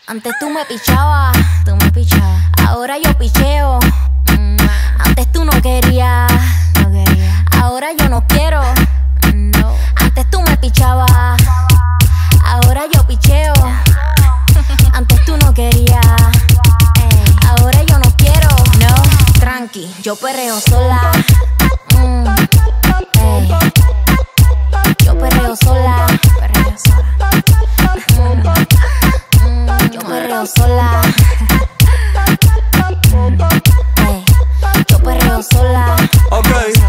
Antes tú me pichabas, ahora yo picheo. Antes tú no querías, ahora yo no quiero. Antes tú me pichabas, ahora yo picheo. Antes tú no querías, ahora yo no quiero. No, tranqui, yo perreo sola. Yo perreo sola. Yo perreo sola. Yo perreo sola. Ok,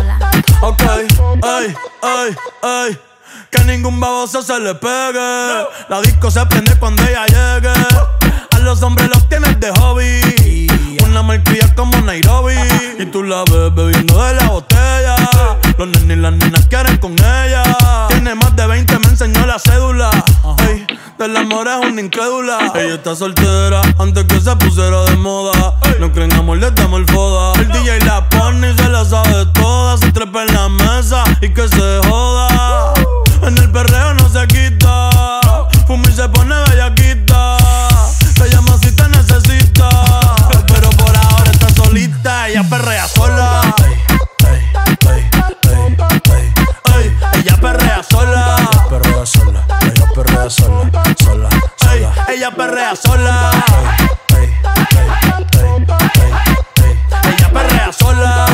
ey. Que ningún baboso se le pegue. La disco se prende cuando ella llegue. A los hombres los tienes de hobby. Una marquilla como Nairobi. Y tú la ves bebiendo de la botella. Los nenes y las nenas quieren con ella. Tiene más de 20, me enseñó la cédula. Ey, del amor es una incrédula. Ella está soltera antes que se pusiera de moda. No creen amor, le damos el foda. El DJ la pone y se la sabe toda. Se trepa en la mesa y que se joda. En el perreo no se quita. Fuma y se pone bellaquita. Te llama si te necesita. Pero por ahora está solita. Ella perrea sola. Ella perrea sola. Ella perrea sola. Ella perrea sola. Ella perrea sola. Ella perrea sola.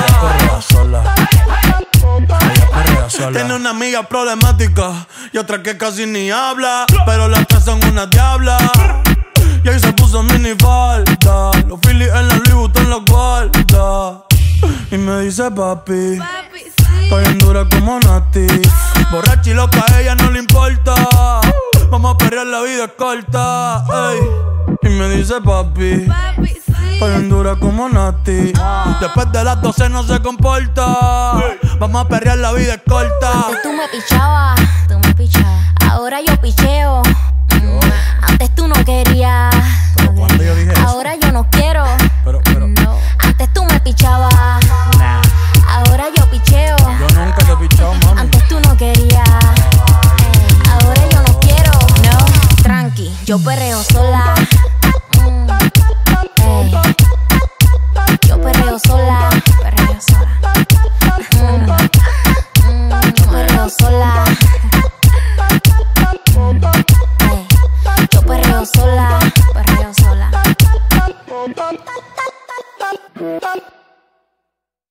Tiene una amiga problemática y otra que casi ni habla, pero las tres son una diabla. Y ahí se puso mini falta, los Phillies en la Louis Vuitton los guarda. Y me dice papi, estoy en dura como Nati. Borracha y loca, a ella no le importa. Vamos a perrear, la vida es corta. Ey. Y me dice papi, estoy en dura como Nati. Después de las 12 no se comporta. Vamos a perrear, la vida es corta. Antes tú me pichabas, ahora yo picheo. Antes tú no querías, Pero cuando yo dije eso, ahora yo no quiero. pero Antes tú me pichabas, ahora yo picheo. yo nunca te he pichado, mami. Antes tú no querías, ahora yo no quiero. No, tranqui, yo perreo sola.